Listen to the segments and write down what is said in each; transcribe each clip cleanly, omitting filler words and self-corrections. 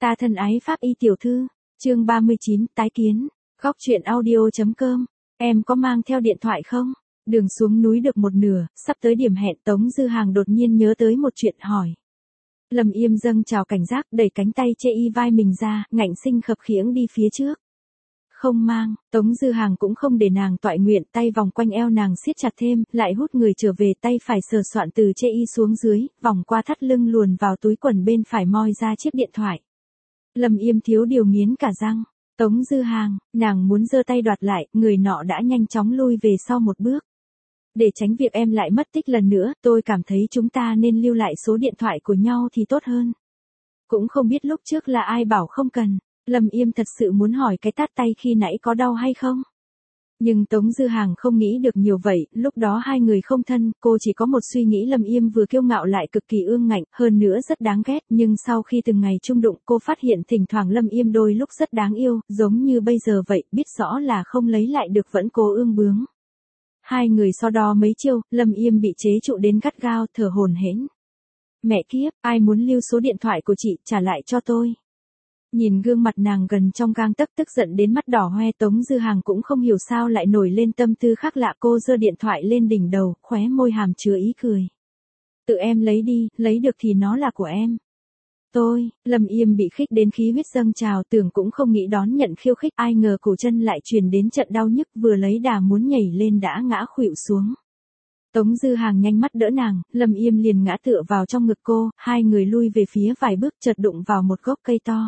Ta thân ái Pháp y tiểu thư, chương 39, tái kiến, góc truyện audio.com, em có mang theo điện thoại không? Đường xuống núi được một nửa, sắp tới điểm hẹn Tống Dư Hàng đột nhiên nhớ tới một chuyện hỏi. Lâm Yêm dâng trào cảnh giác đẩy cánh tay chê y vai mình ra, ngạnh sinh khập khiễng đi phía trước. Không mang, Tống Dư Hàng cũng không để nàng toại nguyện, tay vòng quanh eo nàng siết chặt thêm, lại hút người trở về, tay phải sờ soạn từ chê y xuống dưới, vòng qua thắt lưng luồn vào túi quần bên phải moi ra chiếc điện thoại. Lâm Yêm thiếu điều nghiến cả răng. Tống Dư Hàng, nàng muốn giơ tay đoạt lại, người nọ đã nhanh chóng lui về sau một bước. Để tránh việc em lại mất tích lần nữa, tôi cảm thấy chúng ta nên lưu lại số điện thoại của nhau thì tốt hơn. Cũng không biết lúc trước là ai bảo không cần. Lâm Yêm thật sự muốn hỏi cái tát tay khi nãy có đau hay không? Nhưng Tống Dư Hàng không nghĩ được nhiều vậy, lúc đó hai người không thân, cô chỉ có một suy nghĩ Lâm Yêm vừa kiêu ngạo lại cực kỳ ương ngạnh, hơn nữa rất đáng ghét, nhưng sau khi từng ngày chung đụng cô phát hiện thỉnh thoảng Lâm Yêm đôi lúc rất đáng yêu, giống như bây giờ vậy, biết rõ là không lấy lại được vẫn cố ương bướng. Hai người so đo mấy chiêu, Lâm Yêm bị chế trụ đến gắt gao, thở hổn hển. Mẹ kiếp, ai muốn lưu số điện thoại của chị, trả lại cho tôi. Nhìn gương mặt nàng gần trong gang tấc tức giận đến mắt đỏ hoe, Tống Dư Hàng cũng không hiểu sao lại nổi lên tâm tư khác lạ, cô giơ điện thoại lên đỉnh đầu, khóe môi hàm chứa ý cười. Tự em lấy đi, lấy được thì nó là của em. Lâm Yêm bị khích đến khí huyết dâng trào, tưởng cũng không nghĩ đón nhận khiêu khích, ai ngờ cổ chân lại truyền đến trận đau nhức, vừa lấy đà muốn nhảy lên đã ngã khuỵu xuống. Tống Dư Hàng nhanh mắt đỡ nàng, Lâm Yêm liền ngã tựa vào trong ngực cô, hai người lui về phía vài bước chợt đụng vào một gốc cây to.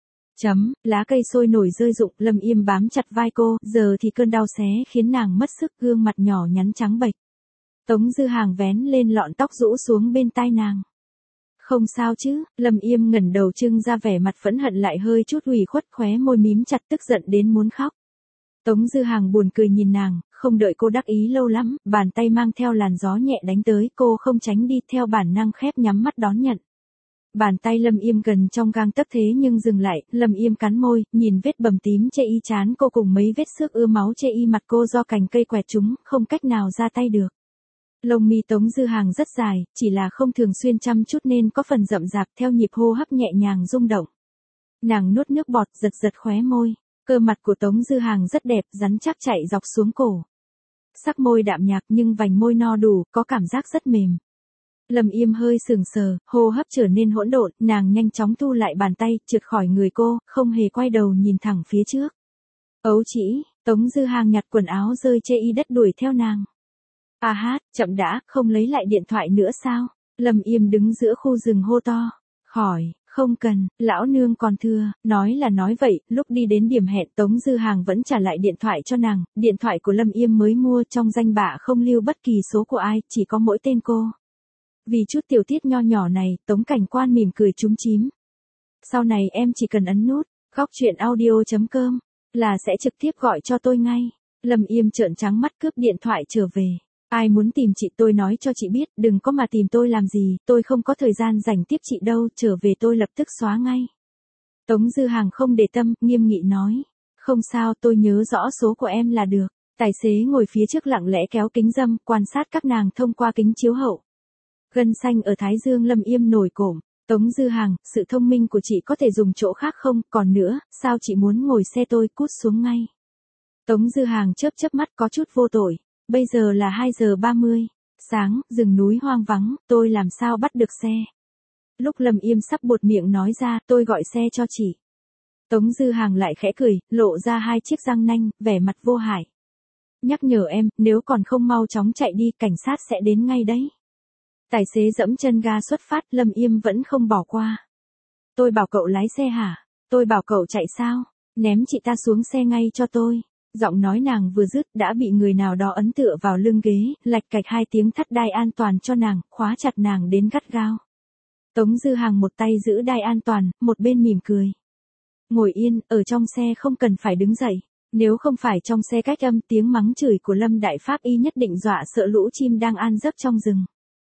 Lá cây sôi nổi rơi rụng, Lâm Yêm bám chặt vai cô, giờ thì cơn đau xé khiến nàng mất sức, gương mặt nhỏ nhắn trắng bệch. Tống Dư Hàng vén lên lọn tóc rũ xuống bên tai nàng. Không sao chứ? Lâm Yêm ngẩng đầu trưng ra vẻ mặt phẫn hận lại hơi chút ủy khuất, khóe môi mím chặt tức giận đến muốn khóc. Tống Dư Hàng buồn cười nhìn nàng, không đợi cô đắc ý lâu lắm, bàn tay mang theo làn gió nhẹ đánh tới, cô không tránh đi, theo bản năng khép nhắm mắt đón nhận. Bàn tay Lâm Yêm gần trong gang tấc thế nhưng dừng lại, Lâm Yêm cắn môi, nhìn vết bầm tím chê y trán cô cùng mấy vết xước ưa máu chê y mặt cô do cành cây quẹt trúng, không cách nào ra tay được. Lông mi Tống Dư Hàng rất dài, chỉ là không thường xuyên chăm chút nên có phần rậm rạp, theo nhịp hô hấp nhẹ nhàng rung động. Nàng nuốt nước bọt, giật giật khóe môi, cơ mặt của Tống Dư Hàng rất đẹp, rắn chắc chạy dọc xuống cổ. Sắc môi đạm nhạt nhưng vành môi no đủ, có cảm giác rất mềm. Lâm Yêm hơi sừng sờ, hô hấp trở nên hỗn độn, nàng nhanh chóng thu lại bàn tay, trượt khỏi người cô, không hề quay đầu nhìn thẳng phía trước. Ấu chỉ, Tống Dư Hàng nhặt quần áo rơi chê y đất đuổi theo nàng. À hát, chậm đã, không lấy lại điện thoại nữa sao? Lâm Yêm đứng giữa khu rừng hô to. Khỏi, không cần, lão nương còn thưa, nói là nói vậy, lúc đi đến điểm hẹn Tống Dư Hàng vẫn trả lại điện thoại cho nàng, điện thoại của Lâm Yêm mới mua, trong danh bạ không lưu bất kỳ số của ai, chỉ có mỗi tên cô. Vì chút tiểu tiết nho nhỏ này, Tống Cảnh Quan mỉm cười chúm chím. Sau này em chỉ cần ấn nút, góc truyện audio.com, là sẽ trực tiếp gọi cho tôi ngay. Lâm Yêm trợn trắng mắt cướp điện thoại trở về. Ai muốn tìm chị tôi nói cho chị biết, đừng có mà tìm tôi làm gì, tôi không có thời gian dành tiếp chị đâu, trở về tôi lập tức xóa ngay. Tống Dư Hàng không để tâm, nghiêm nghị nói. Không sao, tôi nhớ rõ số của em là được. Tài xế ngồi phía trước lặng lẽ kéo kính râm, quan sát các nàng thông qua kính chiếu hậu. Gân xanh ở thái dương Lâm Yêm nổi cộm. Tống Dư Hàng, sự thông minh của chị có thể dùng chỗ khác không, còn nữa, sao chị muốn ngồi xe tôi, cút xuống ngay. Tống Dư Hàng chớp chớp mắt có chút vô tội. Bây giờ là 2 giờ 30, sáng, rừng núi hoang vắng, tôi làm sao bắt được xe. Lúc Lâm Yêm sắp buột miệng nói ra, tôi gọi xe cho chị. Tống Dư Hàng lại khẽ cười, lộ ra hai chiếc răng nanh, vẻ mặt vô hại. Nhắc nhở em, nếu còn không mau chóng chạy đi, cảnh sát sẽ đến ngay đấy. Tài xế giẫm chân ga xuất phát, Lâm Yêm vẫn không bỏ qua. Tôi bảo cậu lái xe hả? Tôi bảo cậu chạy sao? Ném chị ta xuống xe ngay cho tôi. Giọng nói nàng vừa dứt đã bị người nào đó ấn tựa vào lưng ghế, lạch cạch hai tiếng thắt đai an toàn cho nàng, khóa chặt nàng đến gắt gao. Tống Dư Hàng một tay giữ đai an toàn, một bên mỉm cười. Ngồi yên, ở trong xe không cần phải đứng dậy. Nếu không phải trong xe cách âm, tiếng mắng chửi của Lâm Đại Pháp Y nhất định dọa sợ lũ chim đang an giấc trong rừng.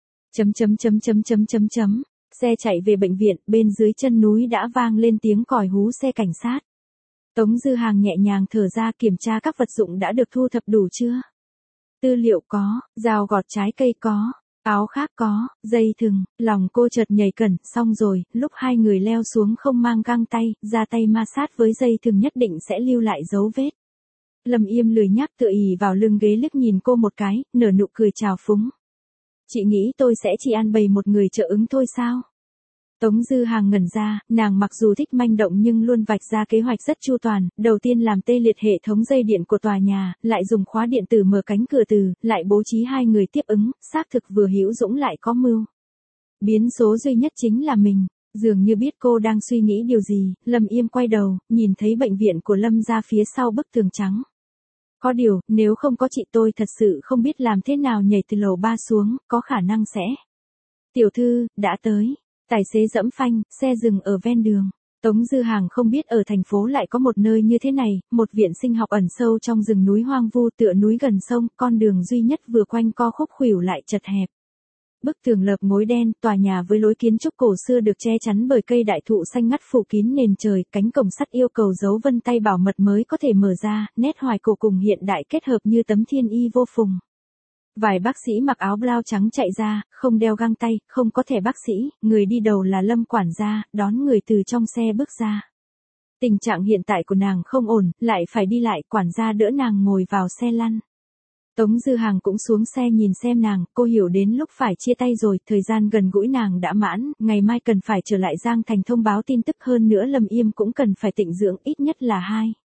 Xe chạy về bệnh viện, bên dưới chân núi đã vang lên tiếng còi hú xe cảnh sát. Tống Dư Hàng nhẹ nhàng thở ra, kiểm tra các vật dụng đã được thu thập đủ chưa. Tư liệu có, dao gọt trái cây có, Áo khác có, dây thừng, lòng cô chợt nhảy cẩn, xong rồi, lúc hai người leo xuống không mang găng tay, ra tay ma sát với dây thừng nhất định sẽ lưu lại dấu vết. Lâm Yêm lười nhác tựa ì vào lưng ghế liếc nhìn cô một cái, nở nụ cười trào phúng. Chị nghĩ tôi sẽ chỉ ăn bầy một người trợ ứng thôi sao? Tống Dư Hàng ngẩn ra, nàng mặc dù thích manh động nhưng luôn vạch ra kế hoạch rất chu toàn, đầu tiên làm tê liệt hệ thống dây điện của tòa nhà, lại dùng khóa điện tử mở cánh cửa từ, lại bố trí hai người tiếp ứng, xác thực vừa hữu dũng lại có mưu. Biến số duy nhất chính là mình, dường như biết cô đang suy nghĩ điều gì, Lâm Yêm quay đầu, nhìn thấy bệnh viện của Lâm ra phía sau bức tường trắng. Có điều, nếu không có chị tôi thật sự không biết làm thế nào nhảy từ lầu 3 xuống, có khả năng sẽ. Tiểu thư, đã tới. Tài xế giẫm phanh, xe dừng ở ven đường. Tống Dư Hàng không biết ở thành phố lại có một nơi như thế này, một viện sinh học ẩn sâu trong rừng núi hoang vu tựa núi gần sông, con đường duy nhất vừa quanh co khúc khuỷu lại chật hẹp. Bức tường lợp ngói đen, tòa nhà với lối kiến trúc cổ xưa được che chắn bởi cây đại thụ xanh ngắt phủ kín nền trời, cánh cổng sắt yêu cầu dấu vân tay bảo mật mới có thể mở ra, nét hoài cổ cùng hiện đại kết hợp như tấm thiên y vô phùng. Vài bác sĩ mặc áo blau trắng chạy ra, không đeo găng tay, không có thẻ bác sĩ, người đi đầu là Lâm quản gia, đón người từ trong xe bước ra. Tình trạng hiện tại của nàng không ổn, lại phải đi lại, quản gia đỡ nàng ngồi vào xe lăn. Tống Dư Hàng cũng xuống xe nhìn xem nàng, cô hiểu đến lúc phải chia tay rồi, thời gian gần gũi nàng đã mãn, ngày mai cần phải trở lại Giang Thành thông báo tin tức hơn nữa Lâm Yêm cũng cần phải tịnh dưỡng ít nhất là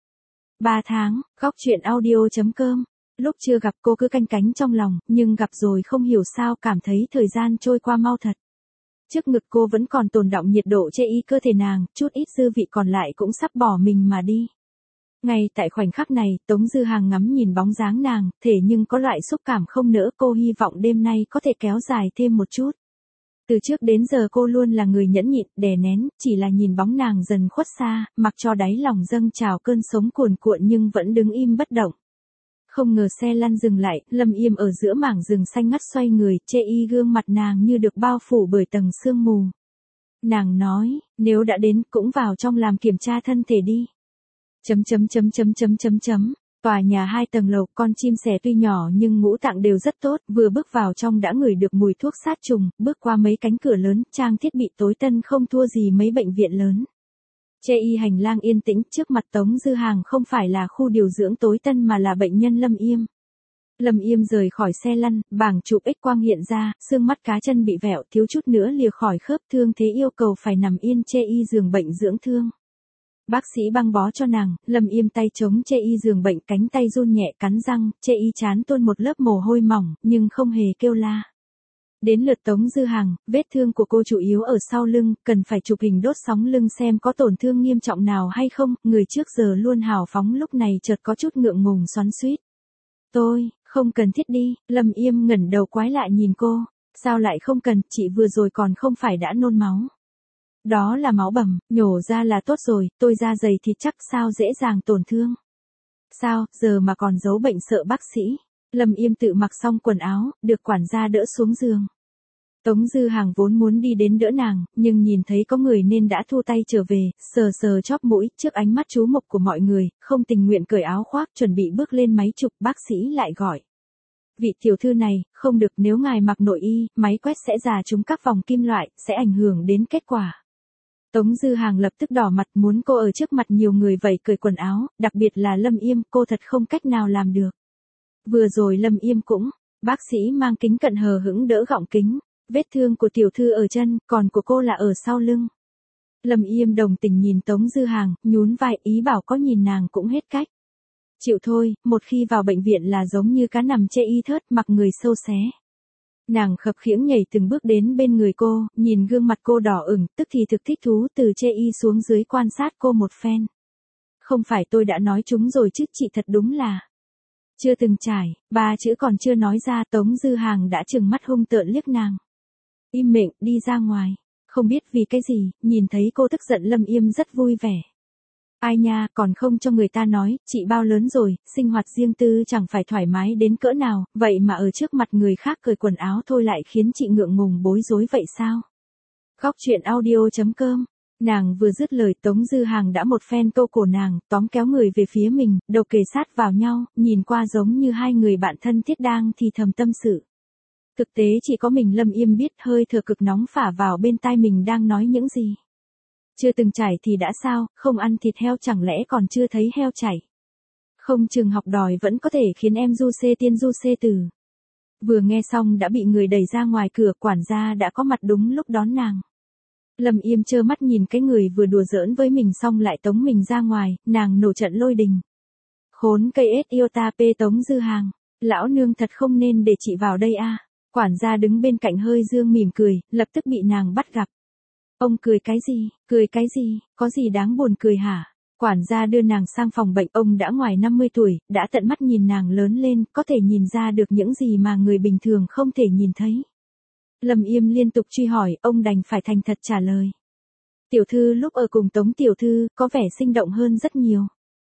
2-3 tháng, góc chuyện audio.com. Lúc chưa gặp cô cứ canh cánh trong lòng, nhưng gặp rồi không hiểu sao cảm thấy thời gian trôi qua mau thật. Trước ngực cô vẫn còn tồn đọng nhiệt độ chê y cơ thể nàng, chút ít dư vị còn lại cũng sắp bỏ mình mà đi. Ngay tại khoảnh khắc này, Tống Dư Hàng ngắm nhìn bóng dáng nàng, thể nhưng có loại xúc cảm không nỡ, cô hy vọng đêm nay có thể kéo dài thêm một chút. Từ trước đến giờ cô luôn là người nhẫn nhịn, đè nén, chỉ là nhìn bóng nàng dần khuất xa, mặc cho đáy lòng dâng trào cơn sống cuồn cuộn nhưng vẫn đứng im bất động. Không ngờ xe lăn dừng lại, Lâm Yêm ở giữa mảng rừng xanh ngắt xoay người, chê y gương mặt nàng như được bao phủ bởi tầng sương mù. Nàng nói, nếu đã đến cũng vào trong làm kiểm tra thân thể đi. Tòa nhà 2 tầng lầu, con chim sẻ tuy nhỏ nhưng ngũ tạng đều rất tốt, vừa bước vào trong đã ngửi được mùi thuốc sát trùng, bước qua mấy cánh cửa lớn, trang thiết bị tối tân không thua gì mấy bệnh viện lớn. Chê y hành lang yên tĩnh, trước mặt Tống Dư Hàng không phải là khu điều dưỡng tối tân mà là bệnh nhân Lâm Yêm. Lâm Yêm rời khỏi xe lăn, bảng chụp X-quang hiện ra, xương mắt cá chân bị vẹo, thiếu chút nữa lìa khỏi khớp, thương thế yêu cầu phải nằm yên chê y giường bệnh dưỡng thương. Bác sĩ băng bó cho nàng, Lâm Yêm tay chống chê y giường bệnh, cánh tay run nhẹ, cắn răng, chê y trán tuôn một lớp mồ hôi mỏng, nhưng không hề kêu la. Đến lượt Tống Dư Hàng, vết thương của cô chủ yếu ở sau lưng, cần phải chụp hình đốt sóng lưng xem có tổn thương nghiêm trọng nào hay không, người trước giờ luôn hào phóng lúc này chợt có chút ngượng ngùng xoắn xuýt. Tôi, không cần thiết đi, Lâm Yêm ngẩng đầu quái lạ nhìn cô, sao lại không cần, chị vừa rồi còn không phải đã nôn máu. Đó là máu bầm, nhổ ra là tốt rồi, tôi da dày thì chắc sao dễ dàng tổn thương. Sao, giờ mà còn giấu bệnh sợ bác sĩ. Lâm Yêm tự mặc xong quần áo, được quản gia đỡ xuống giường. Tống Dư Hàng vốn muốn đi đến đỡ nàng, nhưng nhìn thấy có người nên đã thu tay trở về, sờ sờ chóp mũi, trước ánh mắt chú mục của mọi người, không tình nguyện cởi áo khoác chuẩn bị bước lên máy chụp, bác sĩ lại gọi. Vị tiểu thư này, không được, nếu ngài mặc nội y, máy quét sẽ rà trúng các vòng kim loại, sẽ ảnh hưởng đến kết quả. Tống Dư Hàng lập tức đỏ mặt, muốn cô ở trước mặt nhiều người vậy cởi quần áo, đặc biệt là Lâm Yêm, cô thật không cách nào làm được. Vừa rồi Lâm Yêm cũng, bác sĩ mang kính cận hờ hững đỡ gọng kính, vết thương của tiểu thư ở chân, còn của cô là ở sau lưng. Lâm Yêm đồng tình nhìn Tống Dư Hàng, nhún vai, ý bảo có nhìn nàng cũng hết cách. Chịu thôi, một khi vào bệnh viện là giống như cá nằm chê y thớt, mặc người sâu xé. Nàng khập khiễng nhảy từng bước đến bên người cô, nhìn gương mặt cô đỏ ửng, tức thì thực thích thú từ chê y xuống dưới quan sát cô một phen. Không phải tôi đã nói chúng rồi chứ, chị thật đúng là chưa từng trải, 3 chữ còn chưa nói ra, Tống Dư Hàng đã trừng mắt hung tợn liếc nàng. Im miệng, đi ra ngoài. Không biết vì cái gì, nhìn thấy cô tức giận Lâm Yêm rất vui vẻ. Ai nha, còn không cho người ta nói, chị bao lớn rồi, sinh hoạt riêng tư chẳng phải thoải mái đến cỡ nào, vậy mà ở trước mặt người khác cởi quần áo thôi lại khiến chị ngượng ngùng bối rối vậy sao? Góc chuyện audio.com. Nàng vừa dứt lời, Tống Dư Hàng đã một phen câu cổ nàng, tóm kéo người về phía mình, đầu kề sát vào nhau, nhìn qua giống như hai người bạn thân thiết đang thì thầm tâm sự. Thực tế chỉ có mình Lâm Yêm biết hơi thở cực nóng phả vào bên tai mình đang nói những gì. Chưa từng chảy thì đã sao, không ăn thịt heo chẳng lẽ còn chưa thấy heo chảy. Không trường học đòi vẫn có thể khiến em du xê tiên du xê tử. Vừa nghe xong đã bị người đẩy ra ngoài cửa, quản gia đã có mặt đúng lúc đón nàng. Lâm Yêm trơ mắt nhìn cái người vừa đùa giỡn với mình xong lại tống mình ra ngoài, nàng nổi trận lôi đình. Khốn cây ết yêu ta pê Tống Dư Hàng, lão nương thật không nên để chị vào đây a. Quản gia đứng bên cạnh hơi dương mỉm cười, lập tức bị nàng bắt gặp. Ông cười cái gì, có gì đáng buồn cười hả? Quản gia đưa nàng sang phòng bệnh, ông đã ngoài 50 tuổi, đã tận mắt nhìn nàng lớn lên, có thể nhìn ra được những gì mà người bình thường không thể nhìn thấy. Lâm Yêm liên tục truy hỏi, ông đành phải thành thật trả lời. Tiểu thư lúc ở cùng Tống tiểu thư, có vẻ sinh động hơn rất nhiều.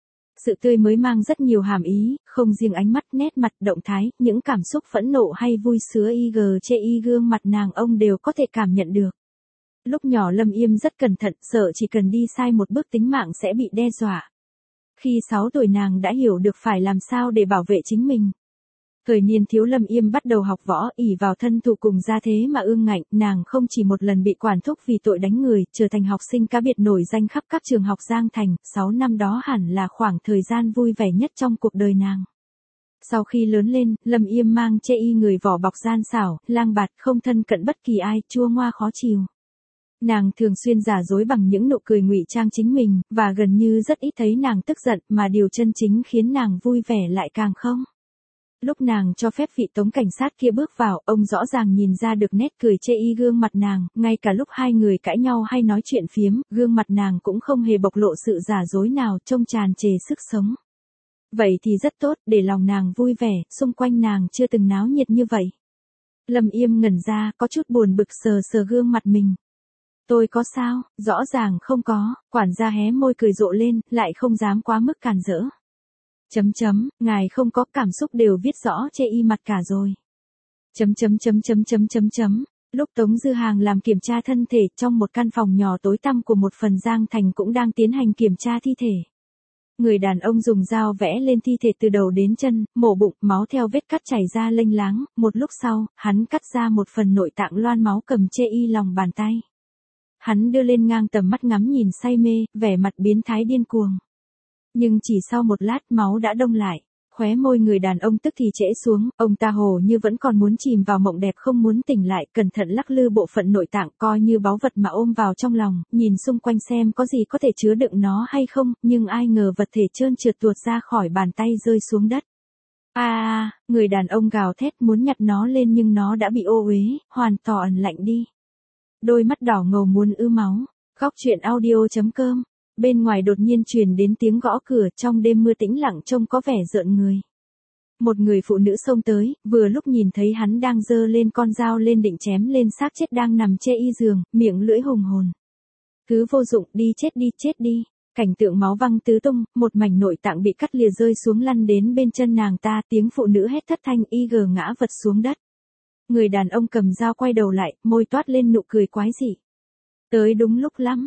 Sự tươi mới mang rất nhiều hàm ý, không riêng ánh mắt, nét mặt, động thái, những cảm xúc phẫn nộ hay vui sướng chê gương mặt nàng ông đều có thể cảm nhận được. Lúc nhỏ Lâm Yêm rất cẩn thận, sợ chỉ cần đi sai một bước tính mạng sẽ bị đe dọa. Khi 6 tuổi nàng đã hiểu được phải làm sao để bảo vệ chính mình. Thời niên thiếu Lâm Yêm bắt đầu học võ, ỷ vào thân thủ cùng gia thế mà ương ngạnh, nàng không chỉ một lần bị quản thúc vì tội đánh người, trở thành học sinh cá biệt nổi danh khắp các trường học Giang Thành, 6 năm đó hẳn là khoảng thời gian vui vẻ nhất trong cuộc đời nàng. Sau khi lớn lên, Lâm Yêm mang chê người vỏ bọc gian xảo, lang bạt, không thân cận bất kỳ ai, chua ngoa khó chịu. Nàng thường xuyên giả dối bằng những nụ cười ngụy trang chính mình, và gần như rất ít thấy nàng tức giận, mà điều chân chính khiến nàng vui vẻ lại càng không. Lúc nàng cho phép vị Tống cảnh sát kia bước vào, ông rõ ràng nhìn ra được nét cười chê gương mặt nàng, ngay cả lúc hai người cãi nhau hay nói chuyện phiếm, gương mặt nàng cũng không hề bộc lộ sự giả dối nào, trông tràn trề sức sống. Vậy thì rất tốt, để lòng nàng vui vẻ, xung quanh nàng chưa từng náo nhiệt như vậy. Lâm Yêm ngẩn ra, có chút buồn bực sờ sờ gương mặt mình. Tôi có sao, rõ ràng không có, quản gia hé môi cười rộ lên, lại không dám quá mức càn rỡ. Ngài không có, cảm xúc đều viết rõ chê mặt cả rồi. Lúc Tống Dư Hàng làm kiểm tra thân thể trong một căn phòng nhỏ tối tăm của một phần Giang Thành cũng đang tiến hành kiểm tra thi thể. Người đàn ông dùng dao vẽ lên thi thể từ đầu đến chân, mổ bụng, máu theo vết cắt chảy ra lênh láng, một lúc sau, hắn cắt ra một phần nội tạng loan máu cầm chê lòng bàn tay. Hắn đưa lên ngang tầm mắt ngắm nhìn say mê, vẻ mặt biến thái điên cuồng. Nhưng chỉ sau một lát máu đã đông lại, khóe môi người đàn ông tức thì trễ xuống, ông ta hồ như vẫn còn muốn chìm vào mộng đẹp không muốn tỉnh lại, cẩn thận lắc lư bộ phận nội tạng coi như báu vật mà ôm vào trong lòng, nhìn xung quanh xem có gì có thể chứa đựng nó hay không, nhưng ai ngờ vật thể trơn trượt tuột ra khỏi bàn tay rơi xuống đất. Người đàn ông gào thét muốn nhặt nó lên nhưng nó đã bị ô uế, hoàn toàn lạnh đi. Đôi mắt đỏ ngầu muốn ứ máu. Góc truyện audio.com. Bên ngoài đột nhiên truyền đến tiếng gõ cửa, trong đêm mưa tĩnh lặng trông có vẻ rợn người. Một người phụ nữ xông tới, vừa lúc nhìn thấy hắn đang giơ lên con dao lên định chém lên xác chết đang nằm chê giường, miệng lưỡi hùng hồn. Cứ vô dụng, đi chết đi. Cảnh tượng máu văng tứ tung, một mảnh nội tạng bị cắt lìa rơi xuống lăn đến bên chân nàng ta, tiếng phụ nữ hét thất thanh ngã vật xuống đất. Người đàn ông cầm dao quay đầu lại, môi toát lên nụ cười quái dị. Tới đúng lúc lắm,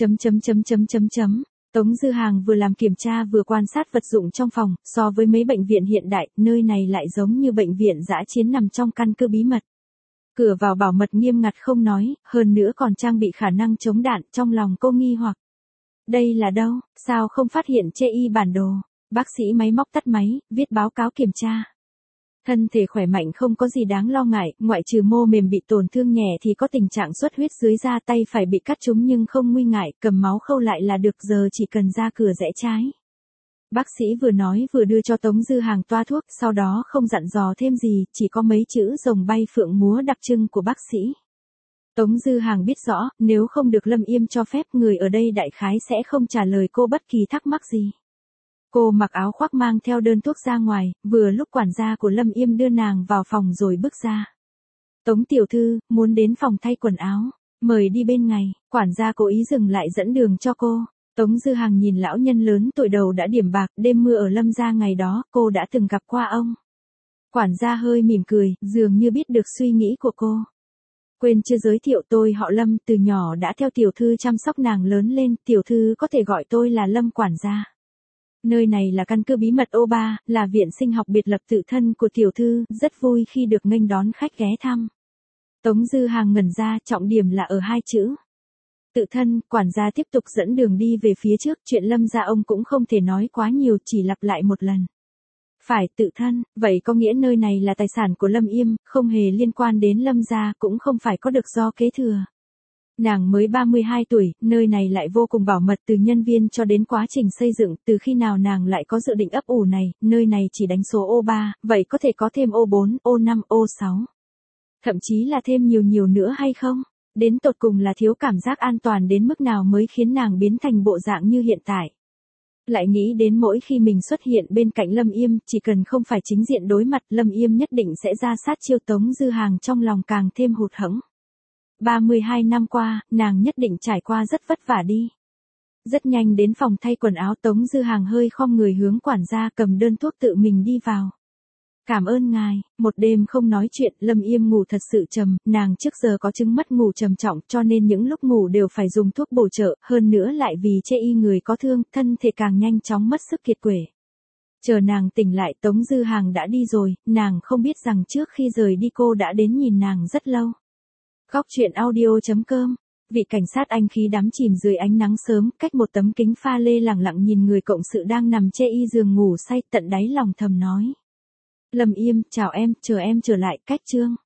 Tống Dư Hàng vừa làm kiểm tra vừa quan sát vật dụng trong phòng, so với mấy bệnh viện hiện đại, nơi này lại giống như bệnh viện dã chiến nằm trong căn cứ bí mật. Cửa vào bảo mật nghiêm ngặt không nói, hơn nữa còn trang bị khả năng chống đạn, trong lòng cô nghi hoặc. Đây là đâu, sao không phát hiện chê bản đồ? Bác sĩ máy móc tắt máy, viết báo cáo kiểm tra. Thân thể khỏe mạnh không có gì đáng lo ngại, ngoại trừ mô mềm bị tổn thương nhẹ thì có tình trạng xuất huyết dưới da, tay phải bị cắt trúng nhưng không nguy ngại, cầm máu khâu lại là được, giờ chỉ cần ra cửa rẽ trái. Bác sĩ vừa nói vừa đưa cho Tống Dư Hàng toa thuốc, sau đó không dặn dò thêm gì, chỉ có mấy chữ rồng bay phượng múa đặc trưng của bác sĩ. Tống Dư Hàng biết rõ, nếu không được Lâm Yêm cho phép, người ở đây đại khái sẽ không trả lời cô bất kỳ thắc mắc gì. Cô mặc áo khoác mang theo đơn thuốc ra ngoài, vừa lúc quản gia của Lâm Yêm đưa nàng vào phòng rồi bước ra. Tống tiểu thư, muốn đến phòng thay quần áo, mời đi bên ngay, quản gia cố ý dừng lại dẫn đường cho cô. Tống Dư Hàng nhìn lão nhân lớn tuổi đầu đã điểm bạc, đêm mưa ở Lâm gia ngày đó, cô đã từng gặp qua ông. Quản gia hơi mỉm cười, dường như biết được suy nghĩ của cô. Quên chưa giới thiệu, tôi họ Lâm, từ nhỏ đã theo tiểu thư chăm sóc nàng lớn lên, tiểu thư có thể gọi tôi là Lâm quản gia. Nơi này là căn cứ bí mật O3, là viện sinh học biệt lập tự thân của tiểu thư, rất vui khi được nghênh đón khách ghé thăm. Tống Dư Hàng ngẩn ra, trọng điểm là ở hai chữ. Tự thân, quản gia tiếp tục dẫn đường đi về phía trước, chuyện Lâm gia ông cũng không thể nói quá nhiều, chỉ lặp lại một lần. Phải tự thân, vậy có nghĩa nơi này là tài sản của Lâm Yêm, không hề liên quan đến Lâm gia, cũng không phải có được do kế thừa. Nàng mới 32 tuổi, nơi này lại vô cùng bảo mật từ nhân viên cho đến quá trình xây dựng, từ khi nào nàng lại có dự định ấp ủ này, nơi này chỉ đánh số O3, vậy có thể có thêm O4, O5, O6. Thậm chí là thêm nhiều nữa hay không? Đến tột cùng là thiếu cảm giác an toàn đến mức nào mới khiến nàng biến thành bộ dạng như hiện tại. Lại nghĩ đến mỗi khi mình xuất hiện bên cạnh Lâm Yêm, chỉ cần không phải chính diện đối mặt, Lâm Yêm nhất định sẽ ra sát chiêu. Tống Dư Hàng trong lòng càng thêm hụt hẫng. 32 năm qua, nàng nhất định trải qua rất vất vả đi. Rất nhanh đến phòng thay quần áo, Tống Dư Hàng hơi khom người hướng quản gia cầm đơn thuốc tự mình đi vào. Cảm ơn ngài, một đêm không nói chuyện, Lâm Yêm ngủ thật sự trầm, nàng trước giờ có chứng mất ngủ trầm trọng cho nên những lúc ngủ đều phải dùng thuốc bổ trợ, hơn nữa lại vì chê y người có thương, thân thể càng nhanh chóng mất sức kiệt quệ. Chờ nàng tỉnh lại, Tống Dư Hàng đã đi rồi, nàng không biết rằng trước khi rời đi cô đã đến nhìn nàng rất lâu. Góc truyện audio.com. Vị cảnh sát anh khí đắm chìm dưới ánh nắng sớm, cách một tấm kính pha lê lẳng lặng nhìn người cộng sự đang nằm chê y giường ngủ say, tận đáy lòng thầm nói. Lâm Yêm, chào em, chờ em trở lại, cách chương.